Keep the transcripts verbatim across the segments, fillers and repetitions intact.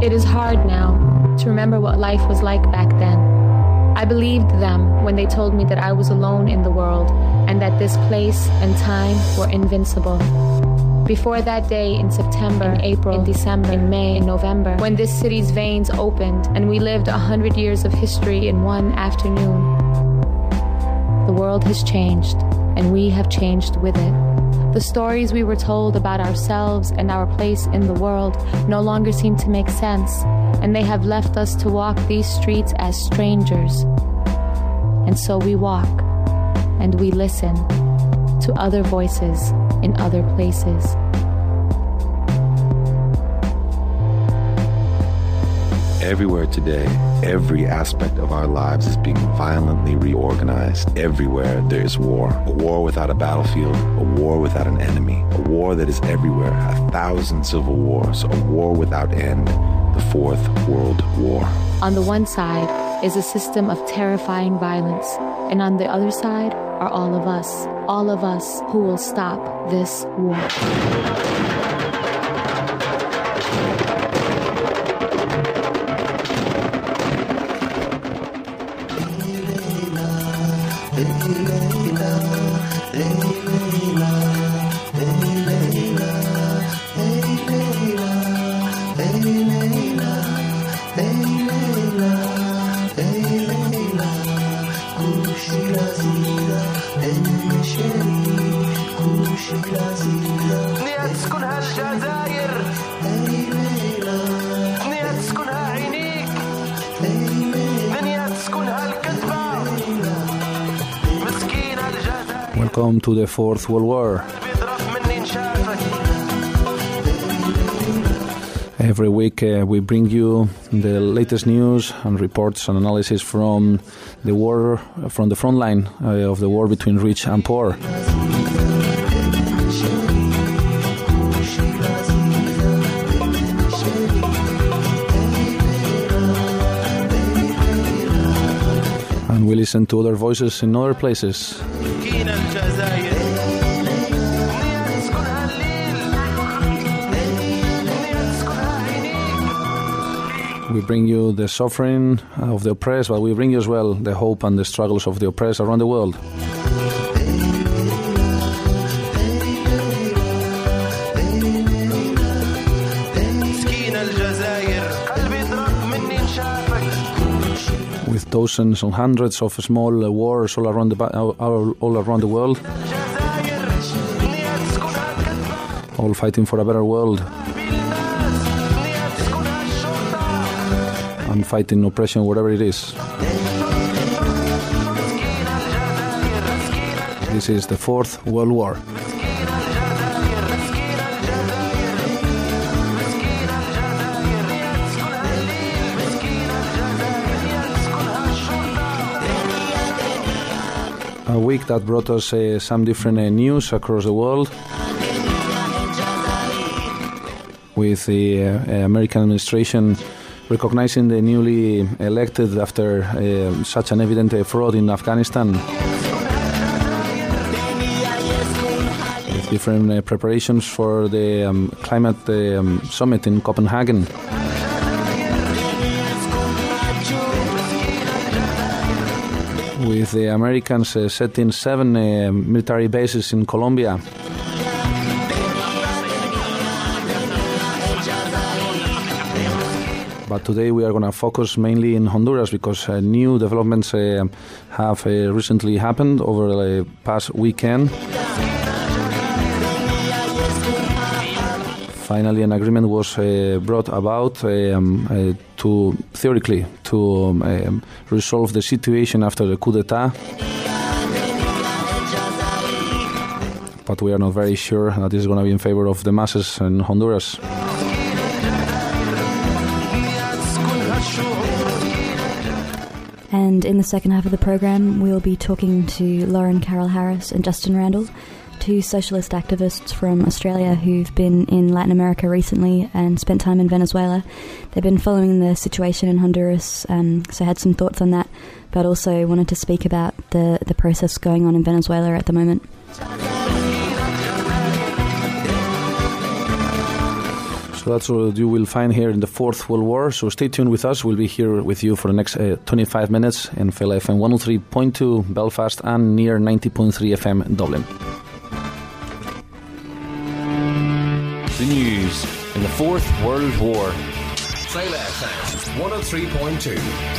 It is hard now to remember what life was like back then. I believed them when they told me that I was alone in the world and that this place and time were invincible. Before that day in September, in April, in December, in May, in November, when this city's veins opened and we lived a hundred years of history in one afternoon. The world has changed, and we have changed with it. The stories we were told about ourselves and our place in the world no longer seem to make sense, and they have left us to walk these streets as strangers. And so we walk, and we listen to other voices in other places. Everywhere today, every aspect of our lives is being violently reorganized. Everywhere there is war. A war without a battlefield, a war without an enemy, a war that is everywhere, a thousand civil wars, a war without end, the Fourth World War. On the one side is a system of terrifying violence, and on the other side are all of us, all of us who will stop this war. Welcome to the Fourth World War. Every week uh, we bring you the latest news and reports and analysis from the war, from the front line uh, of the war between rich and poor. And we listen to other voices in other places. We bring you the suffering of the oppressed, but we bring you as well the hope and the struggles of the oppressed around the world. With dozens and hundreds of small wars all around the all, all around the world, all fighting for a better world. And fighting oppression wherever it is. This is the Fourth World War. A week that brought us uh, some different uh, news across the world, with the uh, American administration recognizing the newly elected after uh, such an evident uh, fraud in Afghanistan. With different uh, preparations for the um, climate uh, um, summit in Copenhagen. With the Americans uh, setting seven uh, military bases in Colombia. But today we are going to focus mainly in Honduras because uh, new developments uh, have uh, recently happened over the past weekend. Finally, an agreement was uh, brought about um, uh, to, theoretically, to um, um, resolve the situation after the coup d'etat. But we are not very sure that this is going to be in favor of the masses in Honduras. And in the second half of the program, we'll be talking to Lauren Carroll Harris and Justin Randall, two socialist activists from Australia who've been in Latin America recently and spent time in Venezuela. They've been following the situation in Honduras, um, so had some thoughts on that, but also wanted to speak about the, the process going on in Venezuela at the moment. So that's what you will find here in the Fourth World War. So stay tuned with us. We'll be here with you for the next uh, twenty-five minutes in Féile F M one oh three point two Belfast and near ninety point three F M Dublin. The news in the Fourth World War. Féile F M one oh three point two.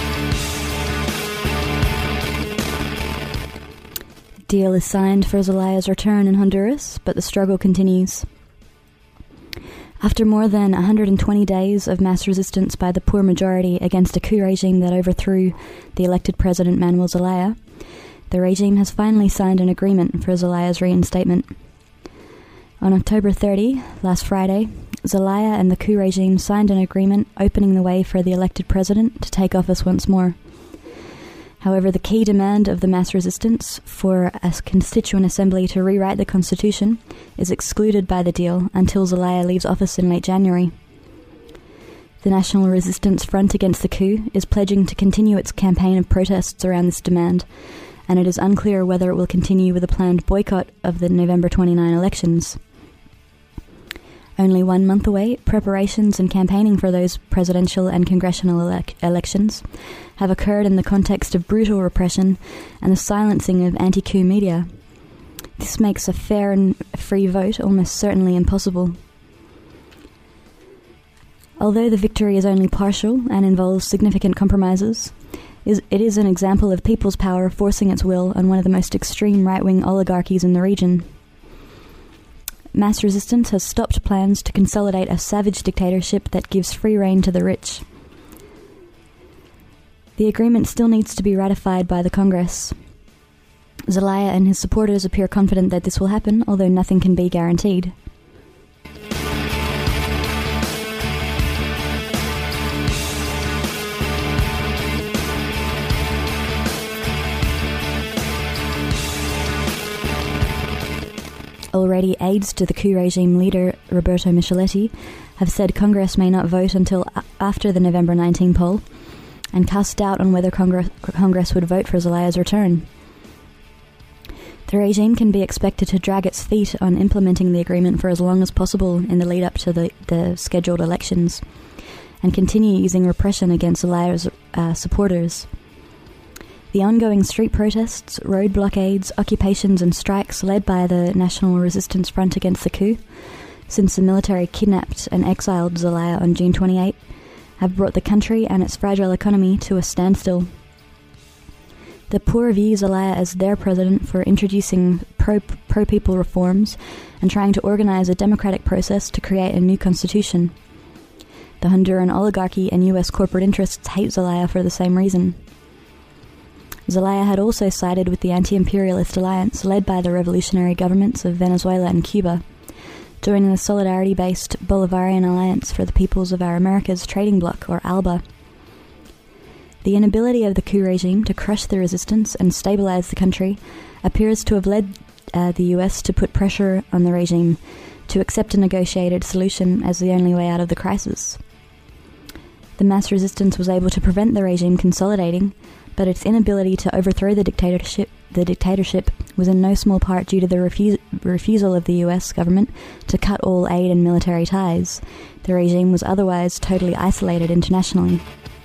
Deal is signed for Zelaya's return in Honduras, but the struggle continues. After more than one hundred twenty days of mass resistance by the poor majority against a coup regime that overthrew the elected president Manuel Zelaya, the regime has finally signed an agreement for Zelaya's reinstatement. On October thirtieth, last Friday, Zelaya and the coup regime signed an agreement opening the way for the elected president to take office once more. However, the key demand of the mass resistance for a constituent assembly to rewrite the constitution is excluded by the deal until Zelaya leaves office in late January. The National Resistance Front Against the Coup is pledging to continue its campaign of protests around this demand, and it is unclear whether it will continue with a planned boycott of the November twenty-ninth elections. Only one month away, preparations and campaigning for those presidential and congressional elec- elections have occurred in the context of brutal repression and the silencing of anti-coup media. This makes a fair and free vote almost certainly impossible. Although the victory is only partial and involves significant compromises, it is an example of people's power forcing its will on one of the most extreme right-wing oligarchies in the region. Mass resistance has stopped plans to consolidate a savage dictatorship that gives free rein to the rich. The agreement still needs to be ratified by the Congress. Zelaya and his supporters appear confident that this will happen, although nothing can be guaranteed. Already, aides to the coup regime leader, Roberto Micheletti, have said Congress may not vote until a- after the November nineteenth poll, and cast doubt on whether Congress, Congress would vote for Zelaya's return. The regime can be expected to drag its feet on implementing the agreement for as long as possible in the lead-up to the, the scheduled elections, and continue using repression against Zelaya's uh, supporters. The ongoing street protests, road blockades, occupations and strikes led by the National Resistance Front Against the Coup, since the military kidnapped and exiled Zelaya on June twenty-eighth, have brought the country and its fragile economy to a standstill. The poor view Zelaya as their president for introducing pro, pro-people reforms and trying to organize a democratic process to create a new constitution. The Honduran oligarchy and U S corporate interests hate Zelaya for the same reason. Zelaya had also sided with the anti-imperialist alliance led by the revolutionary governments of Venezuela and Cuba, joining the solidarity-based Bolivarian Alliance for the Peoples of Our Americas Trading Bloc, or ALBA. The inability of the coup regime to crush the resistance and stabilize the country appears to have led uh, the U S to put pressure on the regime to accept a negotiated solution as the only way out of the crisis. The mass resistance was able to prevent the regime consolidating, but its inability to overthrow the dictatorship the dictatorship was in no small part due to the refus- refusal of the U S government to cut all aid and military ties. The regime was otherwise totally isolated internationally.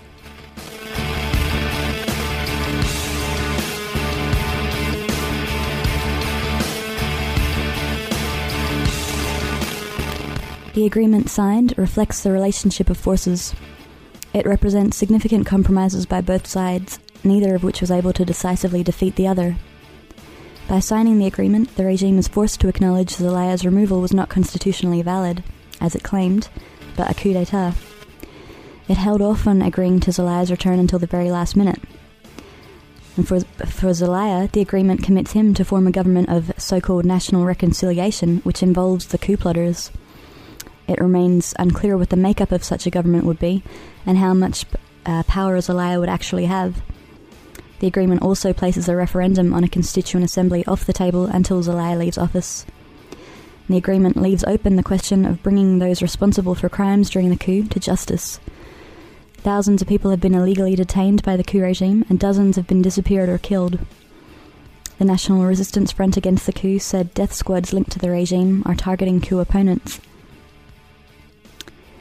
The agreement signed reflects the relationship of forces. It represents significant compromises by both sides, neither of which was able to decisively defeat the other. By signing the agreement, the regime is forced to acknowledge Zelaya's removal was not constitutionally valid, as it claimed, but a coup d'etat. It held off on agreeing to Zelaya's return until the very last minute. And for, for Zelaya, the agreement commits him to form a government of so-called national reconciliation, which involves the coup plotters. It remains unclear what the makeup of such a government would be, and how much uh, power Zelaya would actually have. The agreement also places a referendum on a constituent assembly off the table until Zelaya leaves office. The agreement leaves open the question of bringing those responsible for crimes during the coup to justice. Thousands of people have been illegally detained by the coup regime, and dozens have been disappeared or killed. The National Resistance Front Against the Coup said death squads linked to the regime are targeting coup opponents.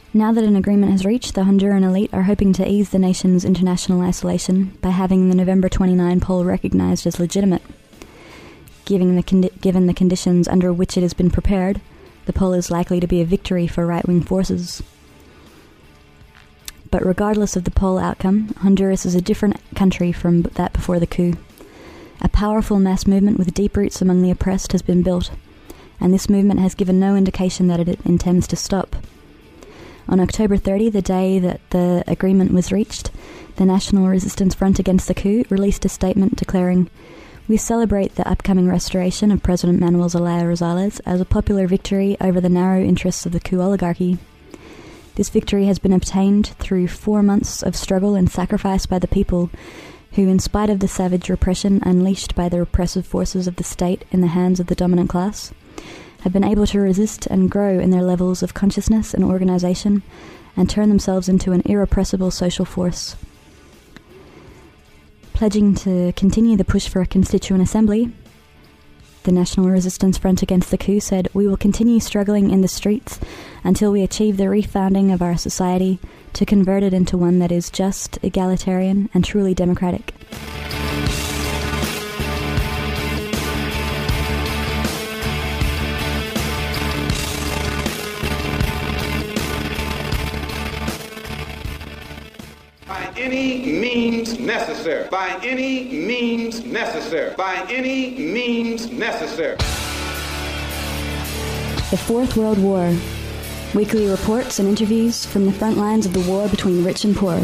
Now that an agreement has reached, the Honduran elite are hoping to ease the nation's international isolation by having the November twenty-ninth poll recognised as legitimate. Given the, condi- given the conditions under which it has been prepared, the poll is likely to be a victory for right-wing forces. But regardless of the poll outcome, Honduras is a different country from that before the coup. A powerful mass movement with deep roots among the oppressed has been built, and this movement has given no indication that it intends to stop. On October thirtieth, the day that the agreement was reached, the National Resistance Front Against the Coup released a statement declaring, "We celebrate the upcoming restoration of President Manuel Zelaya Rosales as a popular victory over the narrow interests of the coup oligarchy. This victory has been obtained through four months of struggle and sacrifice by the people who, in spite of the savage repression unleashed by the repressive forces of the state in the hands of the dominant class, have been able to resist and grow in their levels of consciousness and organisation and turn themselves into an irrepressible social force." Pledging to continue the push for a constituent assembly, the National Resistance Front Against the Coup said, "We will continue struggling in the streets until we achieve the refounding of our society to convert it into one that is just, egalitarian, and truly democratic." By any means necessary. By any means necessary. By any means necessary. The Fourth World War. Weekly reports and interviews from the front lines of the war between rich and poor.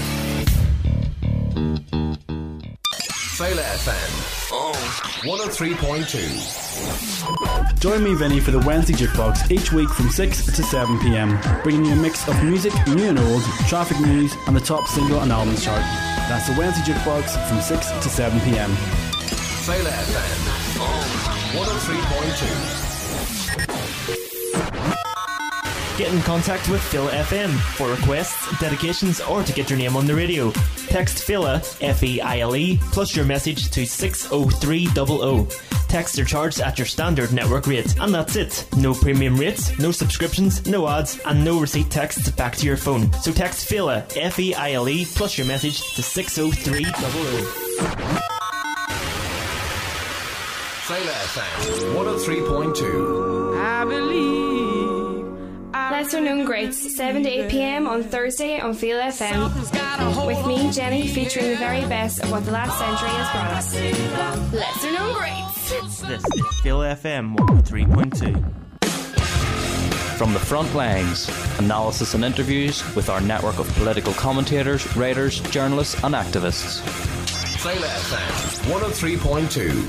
Fail F M. Oh, one oh three point two. Join me, Vinny, for the Wednesday Jukebox each week from six to seven p.m, bringing you a mix of music, new and old, traffic news, and the top single and albums chart. That's the Wednesday Jukebox from six to seven p.m. Fail F M. Oh, one oh three point two. Get in contact with Fila F M for requests, dedications, or to get your name on the radio. Text Fila, F E I L E, plus your message to six oh three hundred. Texts are charged at your standard network rate, and that's it. No premium rates, no subscriptions, no ads, and no receipt texts back to your phone. So text Fila, F E I L E, plus your message to six oh three hundred. Fail F M, one oh three point two. I believe. Lesser Known Greats, seven to eight p.m. on Thursday on Feel F M. With me, Jenny, featuring the very best of what the last century has brought us. Lesser Known Greats. This is Feel F M one oh three point two. From the front lines, analysis and interviews with our network of political commentators, writers, journalists and activists. Fail F M, one oh three point two.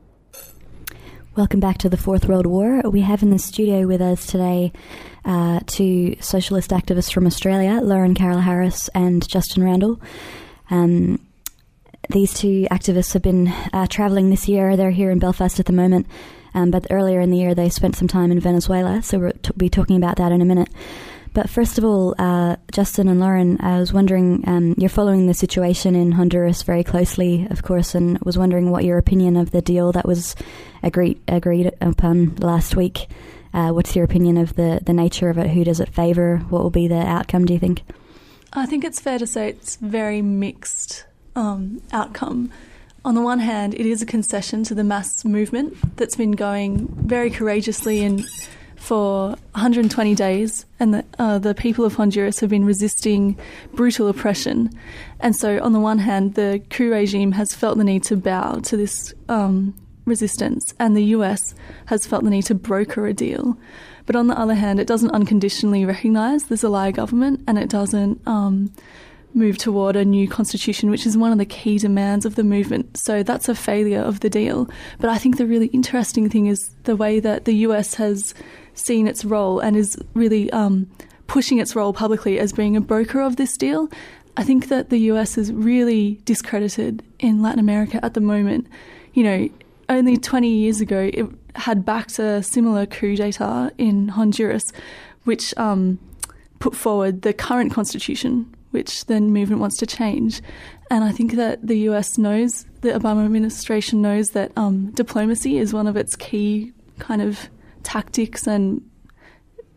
Welcome back to the Fourth World War. We have in the studio with us today uh, two socialist activists from Australia, Lauren Carroll Harris and Justin Randall. Um, these two activists have been uh, travelling this year. They're here in Belfast at the moment, um, but earlier in the year they spent some time in Venezuela, so we'll t- be talking about that in a minute. But first of all, uh, Justin and Lauren, I was wondering, um, you're following the situation in Honduras very closely, of course, and was wondering what your opinion of the deal that was agreed agreed upon last week. Uh, what's your opinion of the, the nature of it? Who does it favour? What will be the outcome, do you think? I think it's fair to say it's very mixed um, outcome. On the one hand, it is a concession to the mass movement that's been going very courageously in for one hundred twenty days, and the, uh, the people of Honduras have been resisting brutal oppression. And so on the one hand, the coup regime has felt the need to bow to this um, resistance, and the U S has felt the need to broker a deal. But on the other hand, it doesn't unconditionally recognise the Zelaya government, and it doesn't um, move toward a new constitution, which is one of the key demands of the movement. So that's a failure of the deal. But I think the really interesting thing is the way that the U S has seen its role and is really um, pushing its role publicly as being a broker of this deal. I think that the U S is really discredited in Latin America at the moment. You know, only twenty years ago, it had backed a similar coup d'etat in Honduras, which um, put forward the current constitution, which the movement wants to change. And I think that the U S knows, the Obama administration knows that um, diplomacy is one of its key kind of tactics and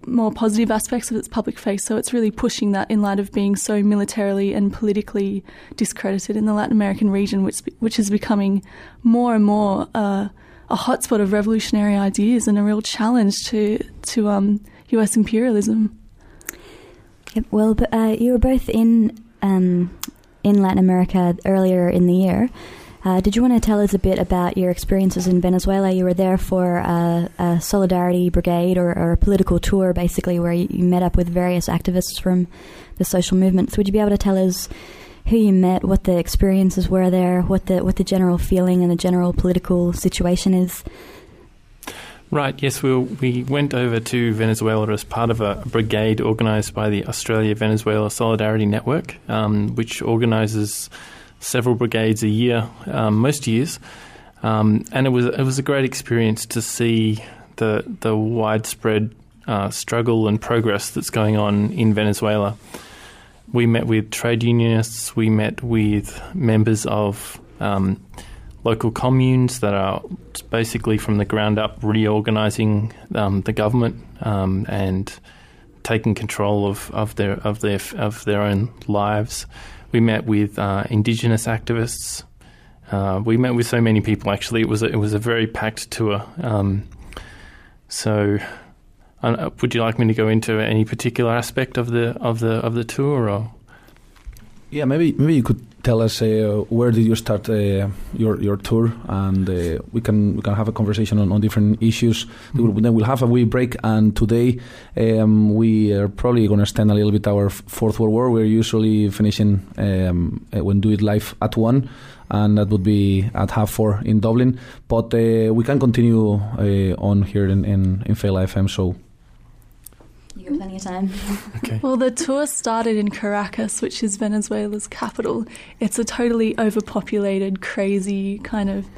more positive aspects of its public face. So it's really pushing that in light of being so militarily and politically discredited in the Latin American region, which which is becoming more and more uh, a hotspot of revolutionary ideas and a real challenge to to um, U S imperialism. Yep, well, but, uh, you were both in um, in Latin America earlier in the year. Uh, did you want to tell us a bit about your experiences in Venezuela? You were there for a, a solidarity brigade or, or a political tour, basically, where you, you met up with various activists from the social movement. So would you be able to tell us who you met, what the experiences were there, what the what the general feeling and the general political situation is? Right, yes, we we went over to Venezuela as part of a brigade organised by the Australia-Venezuela Solidarity Network, um, which organises several brigades a year, um, most years, um, and it was it was a great experience to see the the widespread uh, struggle and progress that's going on in Venezuela. We met with trade unionists, we met with members of um, local communes that are basically from the ground up reorganising um, the government um, and taking control of, of their of their of their own lives. We met with uh, Indigenous activists. Uh, we met with so many people. Actually, it was a, it was a very packed tour. Um, so, uh, would you like me to go into any particular aspect of the of the of the tour? Or? Yeah, maybe maybe you could tell us uh, where did you start uh, your your tour, and uh, we can we can have a conversation on, on different issues. Mm-hmm. Then we'll have a wee break, and today um, we are probably going to extend a little bit our Fourth World War. We're usually finishing um, when do it live at one, and that would be at half four in Dublin. But uh, we can continue uh, on here in in, in Féile F M. So. You got plenty of time. Okay. Well, the tour started in Caracas, which is Venezuela's capital. It's a totally overpopulated, crazy kind of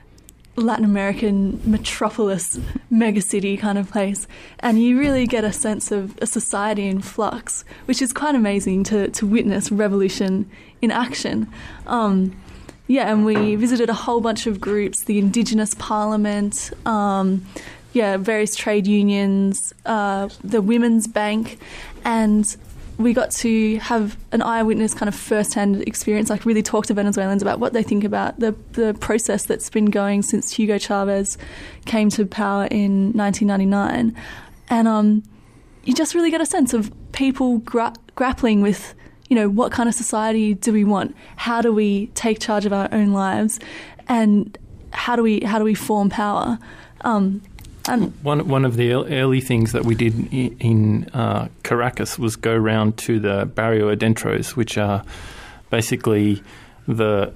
Latin American metropolis, megacity kind of place. And you really get a sense of a society in flux, which is quite amazing to, to witness revolution in action. Um, yeah, and we visited a whole bunch of groups, the Indigenous Parliament, um, yeah, various trade unions, uh, the Women's Bank, and we got to have an eyewitness kind of first-hand experience, like really talk to Venezuelans about what they think about the the process that's been going since Hugo Chavez came to power in nineteen ninety-nine. And um, you just really get a sense of people gra- grappling with, you know, what kind of society do we want? How do we take charge of our own lives? And how do we how do we form power? Um And one one of the early things that we did in, in uh, Caracas was go round to the Barrio Adentros, which are basically the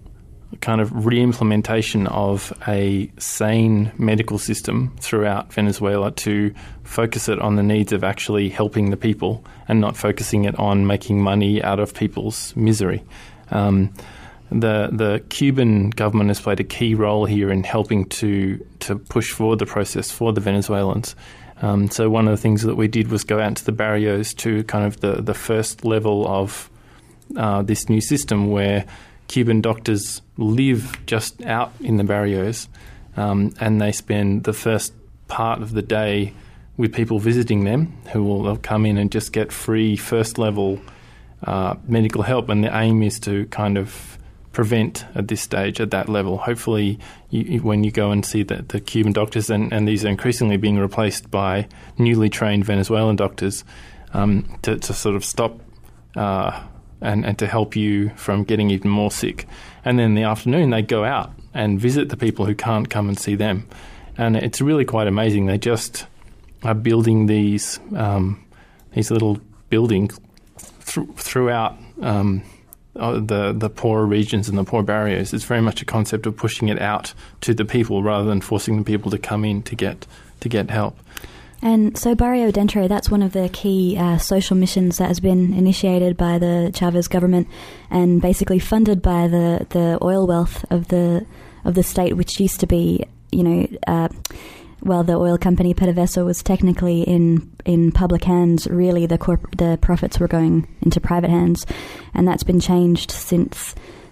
kind of re-implementation of a sane medical system throughout Venezuela to focus it on the needs of actually helping the people and not focusing it on making money out of people's misery. Um, The the Cuban government has played a key role here in helping to to push forward the process for the Venezuelans. Um, so one of the things that we did was go out to the barrios to kind of the, the first level of uh, this new system where Cuban doctors live just out in the barrios um, and they spend the first part of the day with people visiting them who will come in and just get free first level uh, medical help, and the aim is to kind of prevent at this stage at that level. Hopefully you, when you go and see the, the Cuban doctors, and, and these are increasingly being replaced by newly trained Venezuelan doctors um, to, to sort of stop uh, and, and to help you from getting even more sick. And then in the afternoon they go out and visit the people who can't come and see them. And it's really quite amazing. They just are building these um, these little buildings th- throughout um Uh, the the poorer regions and the poor barrios. It's very much a concept of pushing it out to the people rather than forcing the people to come in to get to get help. And so Barrio Adentro, that's one of the key uh, social missions that has been initiated by the Chavez government and basically funded by the, the oil wealth of the of the state, which used to be, you know, uh, well, the oil company PDVSA was technically in in public hands. Really, the corp- the profits were going into private hands, and that's been changed since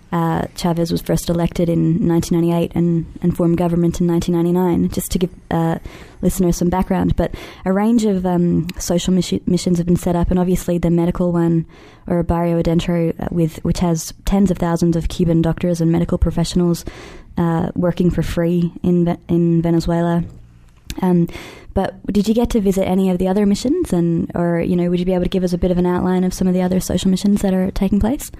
uh, Chavez was first elected in nineteen ninety-eight and, and formed government in nineteen ninety-nine, just to give uh, listeners some background. But a range of um, social missi- missions have been set up, and obviously the medical one, or Barrio Adentro, uh, with which has tens of thousands of Cuban doctors and medical professionals uh, working for free in Ve- in Venezuela. Um, but did you get to visit any of the other missions, and or you know, would you be able to give us a bit of an outline of some of the other social missions that are taking place?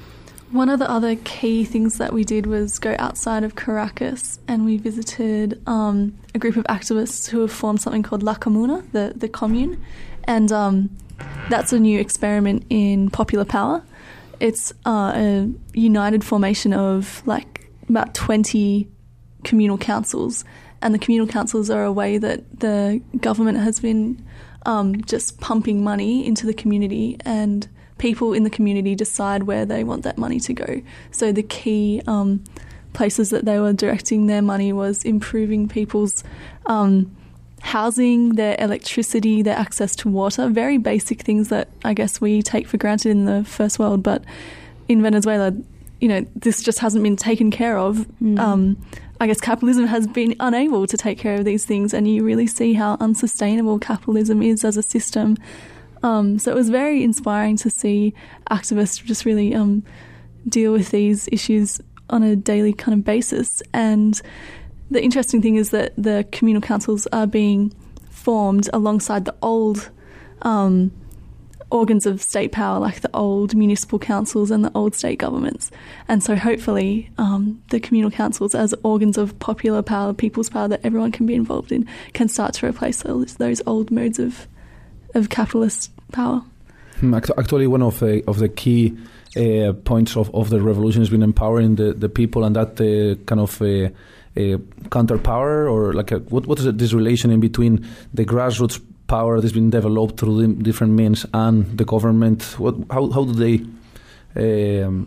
One of the other key things that we did was go outside of Caracas, and we visited um, a group of activists who have formed something called La Comuna, the, the commune, and um, that's a new experiment in popular power. It's uh, a united formation of like about twenty communal councils, and the communal councils are a way that the government has been um, just pumping money into the community, and people in the community decide where they want that money to go. So the key um, places that they were directing their money was improving people's um, housing, their electricity, their access to water, very basic things that I guess we take for granted in the first world. But in Venezuela, you know, this just hasn't been taken care of. Mm. Um, I guess capitalism has been unable to take care of these things, and you really see how unsustainable capitalism is as a system. Um, so it was very inspiring to see activists just really um, deal with these issues on a daily kind of basis. And the interesting thing is that the communal councils are being formed alongside the old um, organs of state power, like the old municipal councils and the old state governments. And so hopefully um, the communal councils, as organs of popular power, people's power that everyone can be involved in, can start to replace those, those old modes of of capitalist power. Actually, one of the of the key uh, points of, of the revolution has been empowering the, the people, and that uh, kind of uh, uh, counter power, or like a, what what is it, this relation in between the grassroots power that's been developed through the different means and the government? What how how do they um,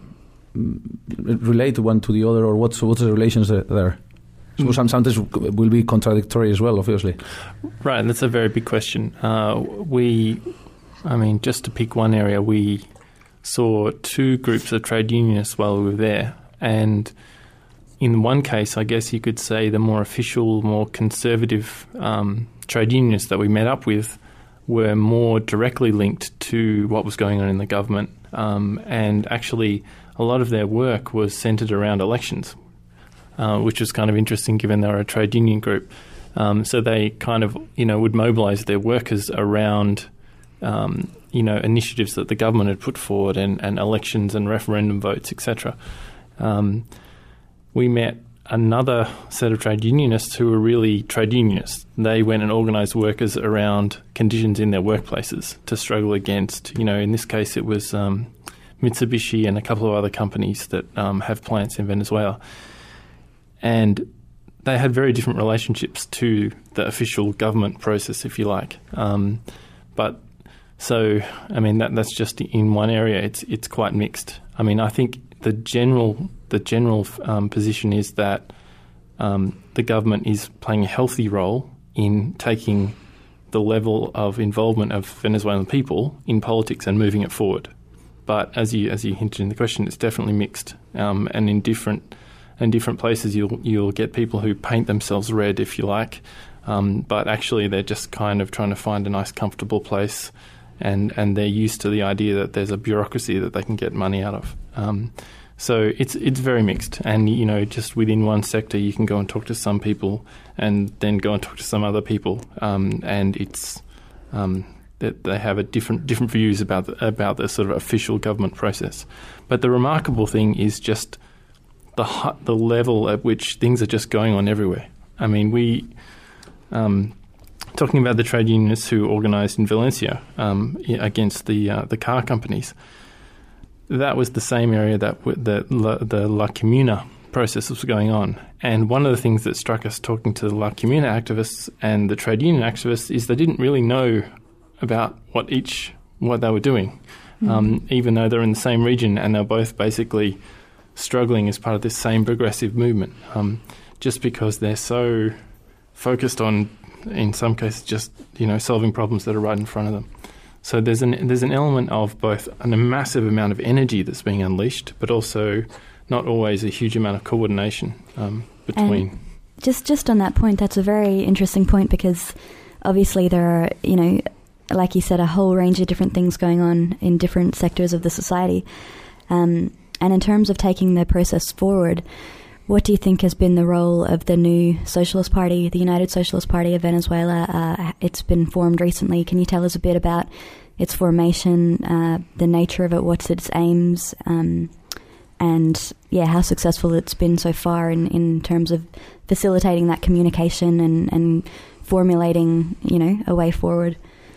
relate one to the other, or what's what's the relations there? So sometimes will be contradictory as well, obviously. Right, that's a very big question. Uh, we, I mean, just to pick one area, we saw two groups of trade unionists while we were there. And in one case, I guess you could say the more official, more conservative um, trade unionists that we met up with were more directly linked to what was going on in the government. Um, and actually, a lot of their work was centred around elections. Uh, which was kind of interesting given they were a trade union group. Um, so they kind of, you know, would mobilise their workers around, um, you know, initiatives that the government had put forward, and, and elections and referendum votes, et cetera. Um, we met another set of trade unionists who were really trade unionists. They went and organised workers around conditions in their workplaces to struggle against, you know, in this case it was um, Mitsubishi and a couple of other companies that um, have plants in Venezuela. And they had very different relationships to the official government process, if you like. Um, but so, I mean, that that's just in one area. It's it's quite mixed. I mean, I think the general the general um, position is that um, the government is playing a healthy role in taking the level of involvement of Venezuelan people in politics and moving it forward. But as you as you hinted in the question, it's definitely mixed, um, and in different. In different places, you'll you'll get people who paint themselves red, if you like, um, but actually they're just kind of trying to find a nice, comfortable place, and, and they're used to the idea that there's a bureaucracy that they can get money out of. Um, so it's it's very mixed, and you know, just within one sector, you can go and talk to some people, and then go and talk to some other people, um, and it's um, that they have a different different views about the, about the sort of official government process. But the remarkable thing is just the the level at which things are just going on everywhere. I mean, we, um, talking about the trade unionists who organised in Valencia um, against the uh, the car companies, that was the same area that w- the, La, the La Comuna process was going on. And one of the things that struck us talking to the La Comuna activists and the trade union activists is they didn't really know about what each, what they were doing, mm. um, even though they're in the same region and they're both basically struggling as part of this same progressive movement, um, just because they're so focused on, in some cases, just you know solving problems that are right in front of them. So there's an there's an element of both a massive amount of energy that's being unleashed, but also not always a huge amount of coordination um, between. And just just on that point, that's a very interesting point, because obviously there are, you know, like you said, a whole range of different things going on in different sectors of the society. Um, and in terms of taking the process forward, what do you think has been the role of the new Socialist Party, the United Socialist Party of Venezuela? Uh, it's been formed recently. Can you tell us a bit about its formation, uh, the nature of it, what's its aims, um, and yeah, how successful it's been so far in, in terms of facilitating that communication and, and formulating, you know, a way forward?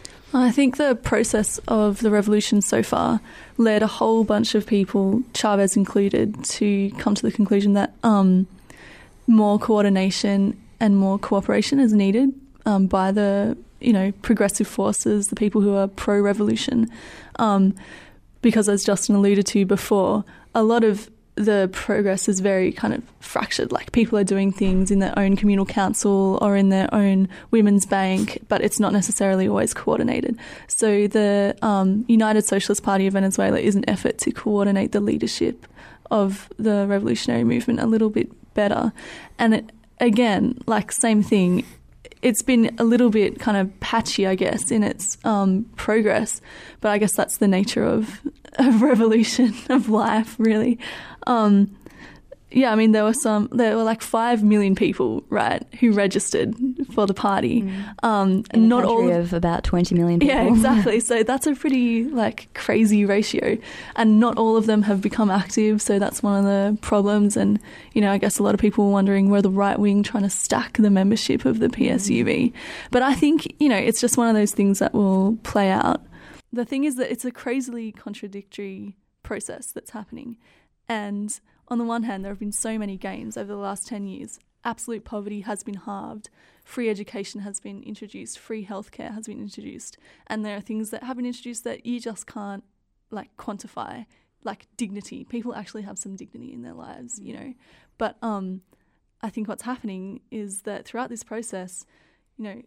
I think the process of the revolution so far led a whole bunch of people, Chavez included, to come to the conclusion that um, more coordination and more cooperation is needed um, by the, you know, progressive forces, the people who are pro-revolution. Um, because as Justin alluded to before, a lot of the progress is very kind of fractured. Like, people are doing things in their own communal council or in their own women's bank, but it's not necessarily always coordinated. So the um, United Socialist Party of Venezuela is an effort to coordinate the leadership of the revolutionary movement a little bit better. And it, again, like, same thing, it's been a little bit kind of patchy, I guess, in its um, progress, but I guess that's the nature of, of revolution, of life, really. Um, yeah, I mean, there were some, there were like five million people, right, who registered for the party. Mm. Um, In a not country all of about twenty million people. Yeah, exactly. So that's a pretty like crazy ratio, and not all of them have become active. So that's one of the problems. And you know, I guess a lot of people were wondering, were the right wing trying to stack the membership of the P S U V? But I think, you know, it's just one of those things that will play out. The thing is that it's a crazily contradictory process that's happening. And on the one hand, there have been so many gains over the last ten years. Absolute poverty has been halved. Free education has been introduced. Free healthcare has been introduced. And there are things that have been introduced that you just can't, like, quantify, like dignity. People actually have some dignity in their lives, you know. But um, I think what's happening is that throughout this process, you know,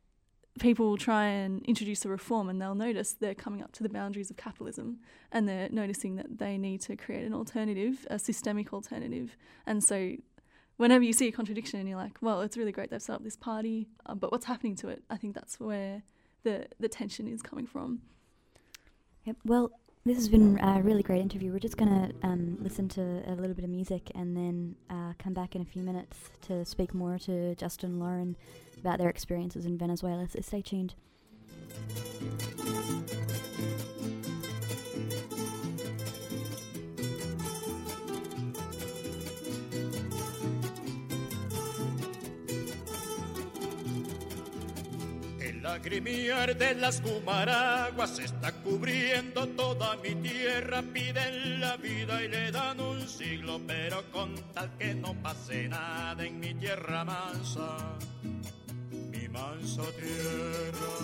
people will try and introduce a reform, and they'll notice they're coming up to the boundaries of capitalism, and they're noticing that they need to create an alternative, a systemic alternative. And so whenever you see a contradiction and you're like, well, it's really great they've set up this party, uh, but what's happening to it? I think that's where the, the tension is coming from. Yep. Well, this has been a really great interview. We're just going to um, listen to a little bit of music and then uh, come back in a few minutes to speak more to Justin and Lauren about their experiences in Venezuela, so stay tuned. El lagrimiar de las cumaraguas está cubriendo toda mi tierra. Piden la vida y le dan un siglo, pero con tal que no pase nada en mi tierra mansa, mi mansa tierra.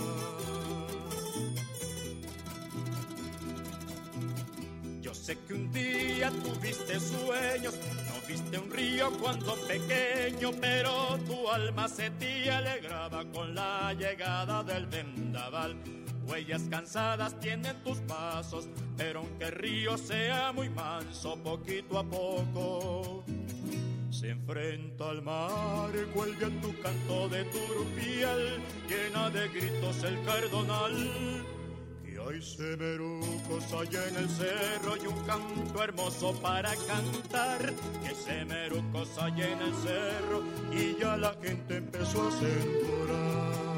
Yo sé que un día tuviste sueños, no viste un río cuando pequeño, pero tu alma se te alegraba con la llegada del vendaval. Huellas cansadas tienen tus pasos, pero aunque el río sea muy manso, poquito a poco se enfrenta al mar. Cuelga en tu canto de turupial, llena de gritos el cardonal. Que hay semerucos allá en el cerro y un canto hermoso para cantar. Que hay semerucos allá en el cerro y ya la gente empezó a sembrar.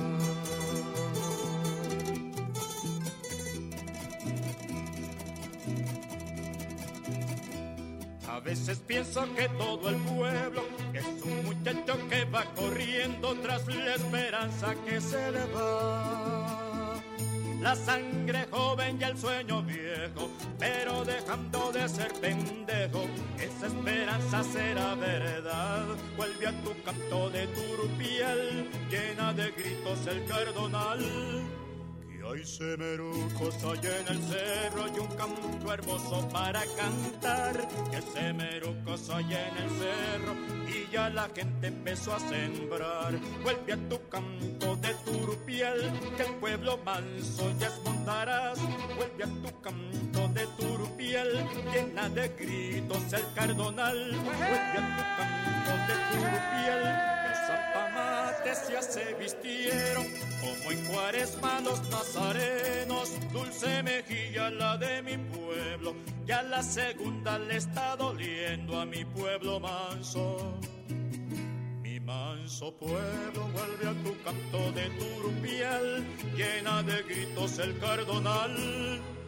A veces pienso que todo el pueblo es un muchacho que va corriendo tras la esperanza que se le va. La sangre joven y el sueño viejo, pero dejando de ser pendejo, esa esperanza será verdad. Vuelve a tu canto de turupial, llena de gritos el cardonal. Que Hay semerucos allá en el cerro y un canto hermoso para cantar. Que semerucos allá en el cerro y ya la gente empezó a sembrar. Vuelve a tu canto de turupiel, que el pueblo manso ya desmontarás. Vuelve a tu canto de turupiel, llena de gritos el cardonal. Vuelve a tu canto de turupiel, que zapamates ya se vistieron como en Cuaresma los nazarenos. Dulce mejilla la de mi pueblo, ya la segunda le está doliendo a mi pueblo manso. Mi manso pueblo, vuelve a tu canto de turupiel, llena de gritos el cardonal.